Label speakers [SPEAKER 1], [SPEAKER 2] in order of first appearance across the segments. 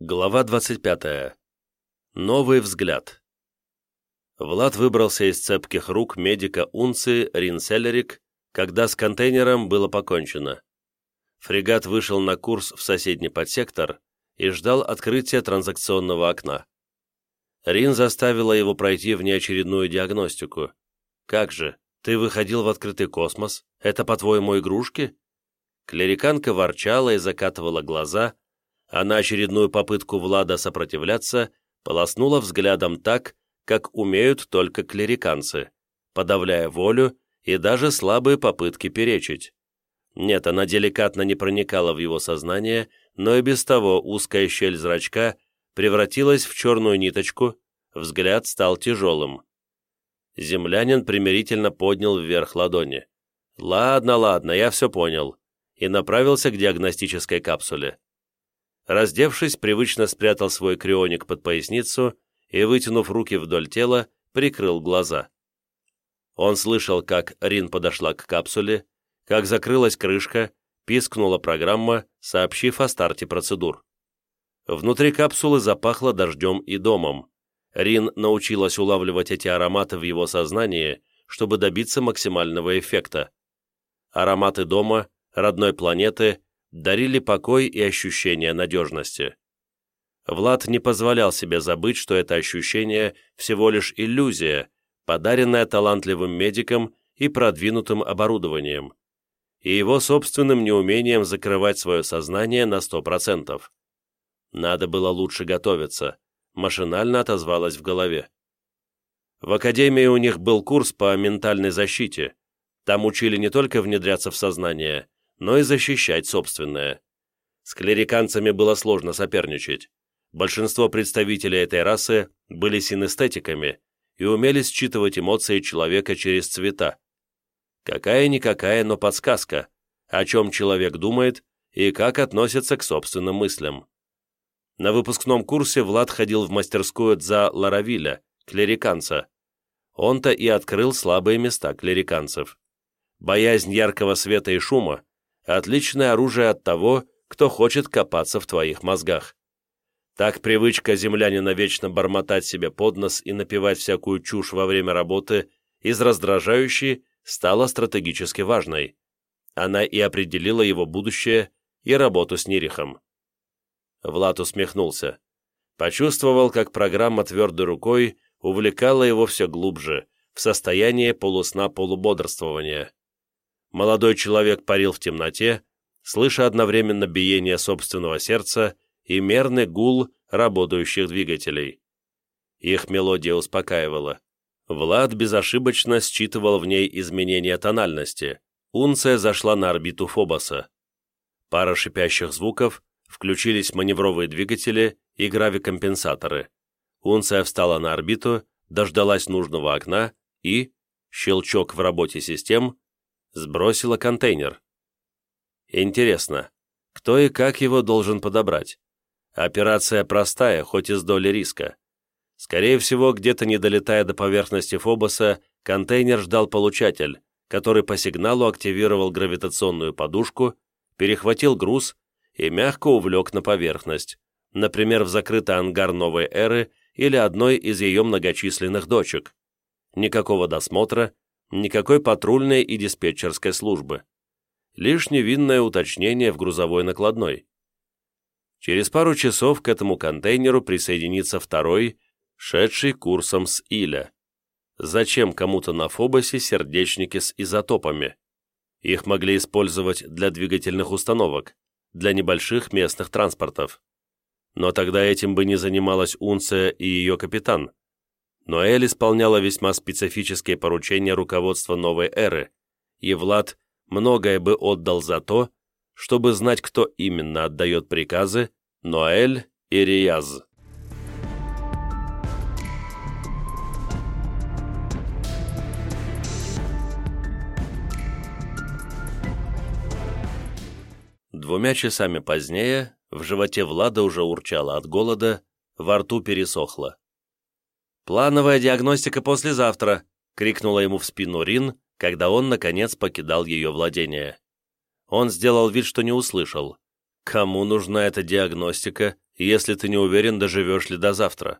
[SPEAKER 1] Глава 25. Новый взгляд. Влад выбрался из цепких рук медика Унции Рин Селлерик, когда с контейнером было покончено. Фрегат вышел на курс в соседний подсектор и ждал открытия транзакционного окна. Рин заставила его пройти внеочередную диагностику. «Как же, ты выходил в открытый космос? Это, по-твоему, игрушки?» Клериканка ворчала и закатывала глаза, а на очередную попытку Влада сопротивляться полоснула взглядом так, как умеют только клериканцы, подавляя волю и даже слабые попытки перечить. Нет, она деликатно не проникала в его сознание, но и без того узкая щель зрачка превратилась в черную ниточку, взгляд стал тяжелым. Землянин примирительно поднял вверх ладони. «Ладно, я все понял», и направился к диагностической капсуле. Раздевшись, привычно спрятал свой крионик под поясницу и, вытянув руки вдоль тела, прикрыл глаза. Он слышал, как Рин подошла к капсуле, как закрылась крышка, пискнула программа, сообщив о старте процедур. Внутри капсулы запахло дождем и домом. Рин научилась улавливать эти ароматы в его сознании, чтобы добиться максимального эффекта. Ароматы дома, родной планеты дарили покой и ощущение надежности. Влад не позволял себе забыть, что это ощущение всего лишь иллюзия, подаренная талантливым медиком и продвинутым оборудованием, и его собственным неумением закрывать свое сознание на 100%. Надо было лучше готовиться, машинально отозвалось в голове. В академии у них был курс по ментальной защите. Там учили не только внедряться в сознание, но и защищать собственное. С клериканцами было сложно соперничать. Большинство представителей этой расы были синестетиками и умели считывать эмоции человека через цвета. Какая-никакая, но подсказка, о чем человек думает и как относится к собственным мыслям. На выпускном курсе Влад ходил в мастерскую Дза Ларавиля, клериканца. Он-то и открыл слабые места клериканцев. Боязнь яркого света и шума – отличное оружие от того, кто хочет копаться в твоих мозгах. Так привычка землянина вечно бормотать себе под нос и напевать всякую чушь во время работы из раздражающей стала стратегически важной. Она и определила его будущее и работу с Нирихом. Влад усмехнулся. Почувствовал, как программа твердой рукой увлекала его все глубже, в состояние полусна-полубодрствования. Молодой человек парил в темноте, слыша одновременно биение собственного сердца и мерный гул работающих двигателей. Их мелодия успокаивала. Влад безошибочно считывал в ней изменения тональности. Унция зашла на орбиту Фобоса. Пара шипящих звуков, включились маневровые двигатели и гравикомпенсаторы. Унция встала на орбиту, дождалась нужного окна и, щелчок в работе систем, сбросила контейнер. Интересно, кто и как его должен подобрать? Операция простая, хоть и с долей риска. Скорее всего, где-то не долетая до поверхности Фобоса, контейнер ждал получатель, который по сигналу активировал гравитационную подушку, перехватил груз и мягко увлек на поверхность, например, в закрытый ангар новой эры или одной из ее многочисленных дочек. Никакого досмотра, никакой патрульной и диспетчерской службы. Лишь невинное уточнение в грузовой накладной. Через пару часов к этому контейнеру присоединится второй, шедший курсом с Иля. Зачем кому-то на Фобосе сердечники с изотопами? Их могли использовать для двигательных установок, для небольших местных транспортов. Но тогда этим бы не занималась Унция и ее капитан. Но Эль исполняла весьма специфические поручения руководства новой эры, и Влад многое бы отдал за то, чтобы знать, кто именно отдает приказы, Ноэль и Рияз. Двумя часами позднее в животе Влада уже урчало от голода, во рту пересохло. «Плановая диагностика послезавтра!» — крикнула ему в спину Рин, когда он, наконец, покидал ее владение. Он сделал вид, что не услышал. Кому нужна эта диагностика если ты не уверен, доживешь ли до завтра».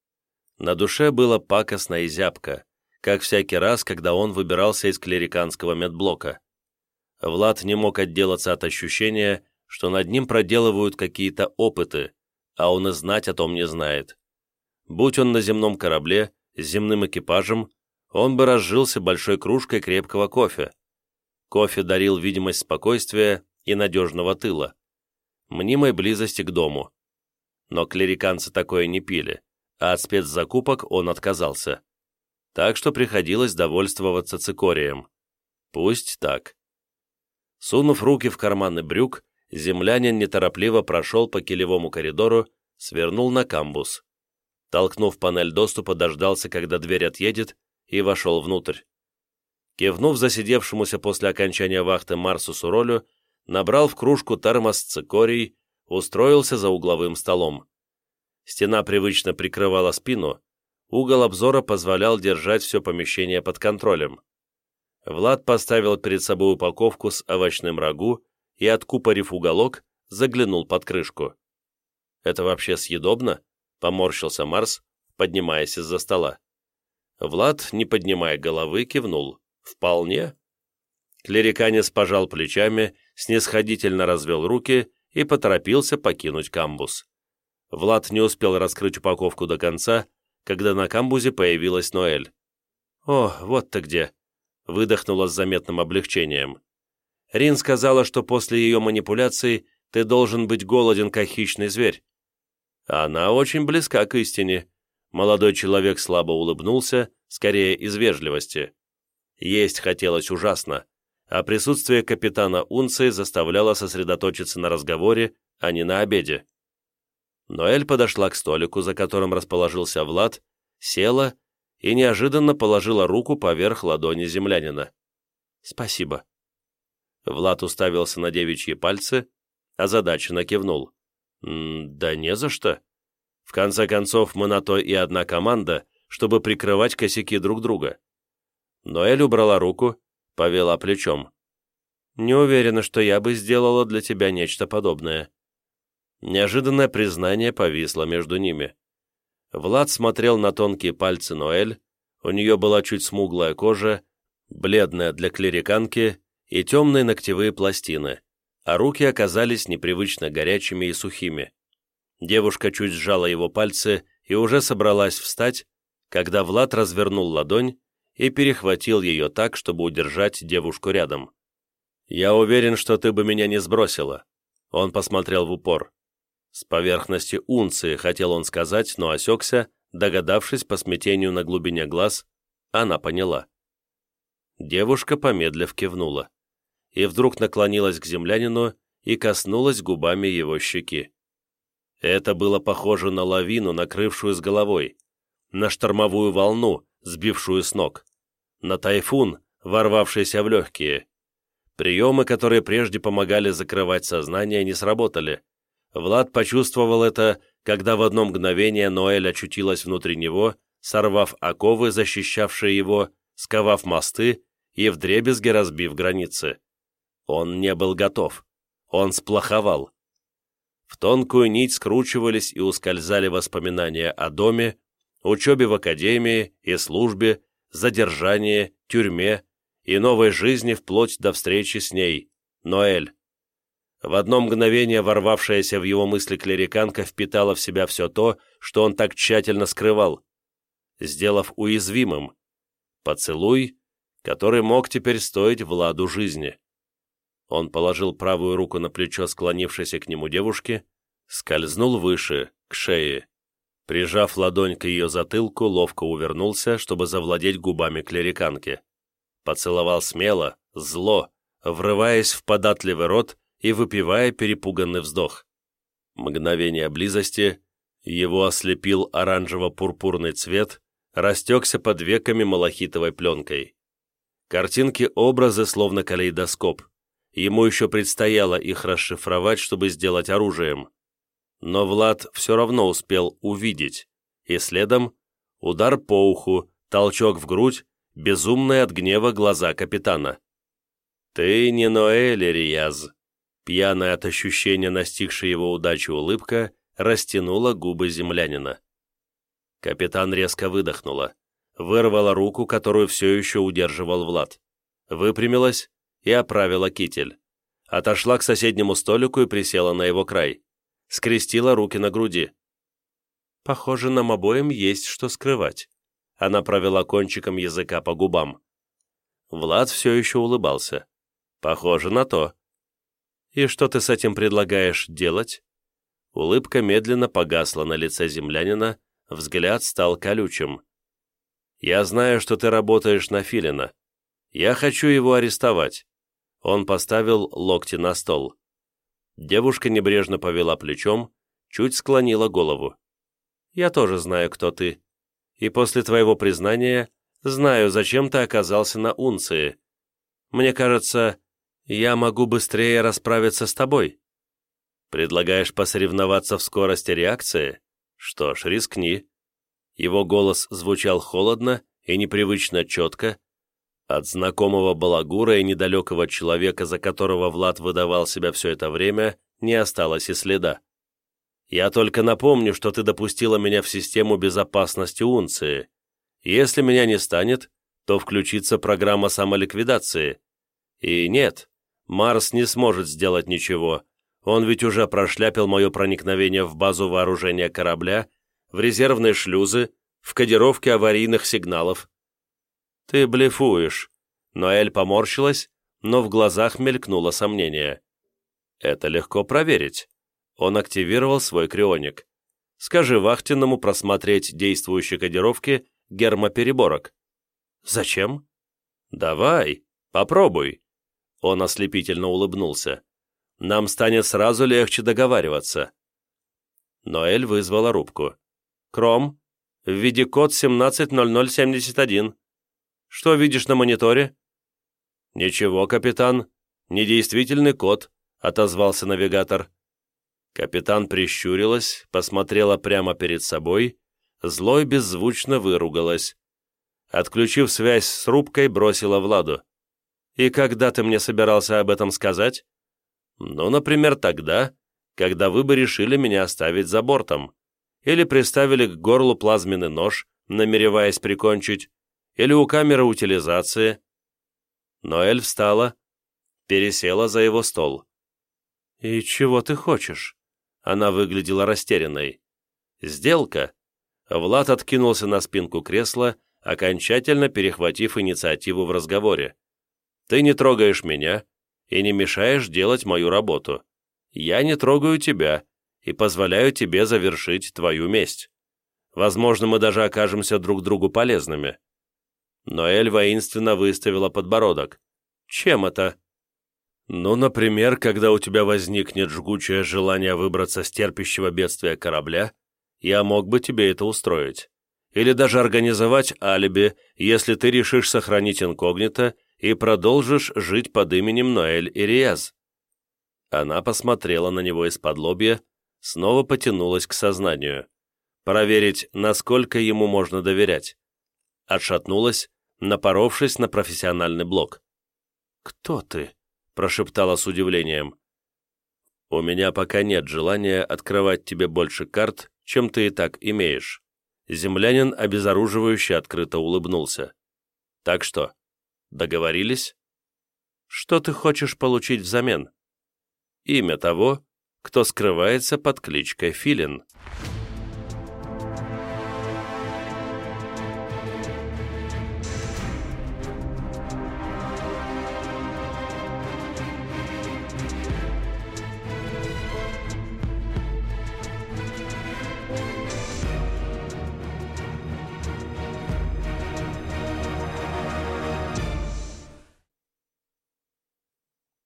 [SPEAKER 1] На душе было пакостно и зябко, как всякий раз, когда он выбирался из клериканского медблока. Влад не мог отделаться от ощущения, что над ним проделывают какие-то опыты, а он и знать о том не знает. Будь он на земном корабле, с земным экипажем, он бы разжился большой кружкой крепкого кофе. Кофе дарил видимость спокойствия и надежного тыла, мнимой близости к дому. Но клериканцы такое не пили, а от спецзакупок он отказался. Так что приходилось довольствоваться цикорием. Пусть так. Сунув руки в карманы брюк, землянин неторопливо прошел по килевому коридору, свернул на камбус. Толкнув панель доступа, дождался, когда дверь отъедет, и вошел внутрь. Кивнув засидевшемуся после окончания вахты Марсусу Ролю, набрал в кружку термос с цикорий, устроился за угловым столом. Стена привычно прикрывала спину, угол обзора позволял держать все помещение под контролем. Влад поставил перед собой упаковку с овощным рагу и, откупорив уголок, заглянул под крышку. «Это вообще съедобно?» — поморщился Марс, поднимаясь из-за стола. Влад, не поднимая головы, кивнул. «Вполне». Клериканец пожал плечами, снисходительно развел руки и поторопился покинуть камбуз. Влад не успел раскрыть упаковку до конца, когда на камбузе появилась Ноэль. «О, вот ты где!» — выдохнула с заметным облегчением. «Рин сказала, что после ее манипуляций ты должен быть голоден, как хищный зверь». «Она очень близка к истине». Молодой человек слабо улыбнулся, скорее из вежливости. Есть хотелось ужасно, а присутствие капитана Унции заставляло сосредоточиться на разговоре, а не на обеде. Ноэль подошла к столику, за которым расположился Влад, села и неожиданно положила руку поверх ладони землянина. «Спасибо». Влад уставился на девичьи пальцы, озадаченно кивнул. «Да не за что. В конце концов, мы на то и одна команда, чтобы прикрывать косяки друг друга». Ноэль убрала руку, повела плечом. «Не уверена, что я бы сделала для тебя нечто подобное». Неожиданное признание повисло между ними. Влад смотрел на тонкие пальцы Ноэль, у нее была чуть смуглая кожа, бледная для клериканки и темные ногтевые пластины, а руки оказались непривычно горячими и сухими. Девушка чуть сжала его пальцы и уже собралась встать, когда Влад развернул ладонь и перехватил ее так, чтобы удержать девушку рядом. «Я уверен, что ты бы меня не сбросила». Он посмотрел в упор. С поверхности унции, хотел он сказать, но осекся, догадавшись по смятению на глубине глаз, она поняла. Девушка, помедлив, кивнула. И вдруг наклонилась к землянину и коснулась губами его щеки. Это было похоже на лавину, накрывшую с головой, на штормовую волну, сбившую с ног, на тайфун, ворвавшийся в легкие. Приемы, которые прежде помогали закрывать сознание, не сработали. Влад почувствовал это, когда в одно мгновение Ноэль очутилась внутри него, сорвав оковы, защищавшие его, сковав мосты и вдребезги разбив границы. Он не был готов. Он сплоховал. В тонкую нить скручивались и ускользали воспоминания о доме, учебе в академии и службе, задержании, тюрьме и новой жизни вплоть до встречи с ней, Ноэль. В одно мгновение ворвавшаяся в его мысли клериканка впитала в себя все то, что он так тщательно скрывал, сделав уязвимым. Поцелуй, который мог теперь стоить Владу жизни. Он положил правую руку на плечо склонившейся к нему девушки, скользнул выше, к шее. Прижав ладонь к ее затылку, ловко увернулся, чтобы завладеть губами клериканки. Поцеловал смело, зло, врываясь в податливый рот и выпивая перепуганный вздох. Мгновение близости, его ослепил оранжево-пурпурный цвет, растекся под веками малахитовой пленкой. Картинки-образы словно калейдоскоп. Ему еще предстояло их расшифровать, чтобы сделать оружием. Но Влад все равно успел увидеть, и следом удар по уху, толчок в грудь, безумные от гнева глаза капитана. «Ты не Ноэль, Рияз!» Пьяная от ощущения настигшей его удачи улыбка растянула губы землянина. Капитан резко выдохнула, вырвала руку, которую все еще удерживал Влад, выпрямилась и оправила китель. Отошла к соседнему столику и присела на его край. Скрестила руки на груди. «Похоже, нам обоим есть что скрывать». Она провела кончиком языка по губам. Влад все еще улыбался. «Похоже на то». «И что ты с этим предлагаешь делать?» Улыбка медленно погасла на лице землянина, взгляд стал колючим. «Я знаю, что ты работаешь на Филина. Я хочу его арестовать». Он поставил локти на стол. Девушка небрежно повела плечом, чуть склонила голову. «Я тоже знаю, кто ты. И после твоего признания знаю, зачем ты оказался на Унции. Мне кажется, я могу быстрее расправиться с тобой». «Предлагаешь посоревноваться в скорости реакции? Что ж, рискни». Его голос звучал холодно и непривычно четко. От знакомого балагура и недалекого человека, за которого Влад выдавал себя все это время, не осталось и следа. «Я только напомню, что ты допустила меня в систему безопасности Унции. Если меня не станет, то включится программа самоликвидации. И нет, Марс не сможет сделать ничего. Он ведь уже прошляпил мое проникновение в базу вооружения корабля, в резервные шлюзы, в кодировке аварийных сигналов». «Ты блефуешь». Ноэль поморщилась, но в глазах мелькнуло сомнение. «Это легко проверить». Он активировал свой крионик. «Скажи вахтенному просмотреть действующие кодировки гермопереборок». «Зачем?» «Давай, попробуй». Он ослепительно улыбнулся. «Нам станет сразу легче договариваться». Ноэль вызвала рубку. «Кром, введи код 170071. Что видишь на мониторе?» «Ничего, капитан, недействительный код», — отозвался навигатор. Капитан прищурилась, посмотрела прямо перед собой, злой беззвучно выругалась. Отключив связь с рубкой, бросила Владу. «И когда ты мне собирался об этом сказать?» «Ну, например, тогда, когда вы бы решили меня оставить за бортом. Или приставили к горлу плазменный нож, намереваясь прикончить, или у камеры утилизации». Ноэль встала, пересела за его стол. «И чего ты хочешь?» Она выглядела растерянной. «Сделка?» Влад откинулся на спинку кресла, окончательно перехватив инициативу в разговоре. «Ты не трогаешь меня и не мешаешь делать мою работу. Я не трогаю тебя и позволяю тебе завершить твою месть. Возможно, мы даже окажемся друг другу полезными». Ноэль воинственно выставила подбородок. «Чем это?» «Ну, например, когда у тебя возникнет жгучее желание выбраться с терпящего бедствия корабля, я мог бы тебе это устроить. Или даже организовать алиби, если ты решишь сохранить инкогнито и продолжишь жить под именем Ноэль Ириаз». Она посмотрела на него из-под лобья, снова потянулась к сознанию. Проверить, насколько ему можно доверять. Отшатнулась, напоровшись на профессиональный блок. «Кто ты?» — прошептала с удивлением. «У меня пока нет желания открывать тебе больше карт, чем ты и так имеешь». Землянин обезоруживающе открыто улыбнулся. «Так что, договорились?» «Что ты хочешь получить взамен?» «Имя того, кто скрывается под кличкой Филин».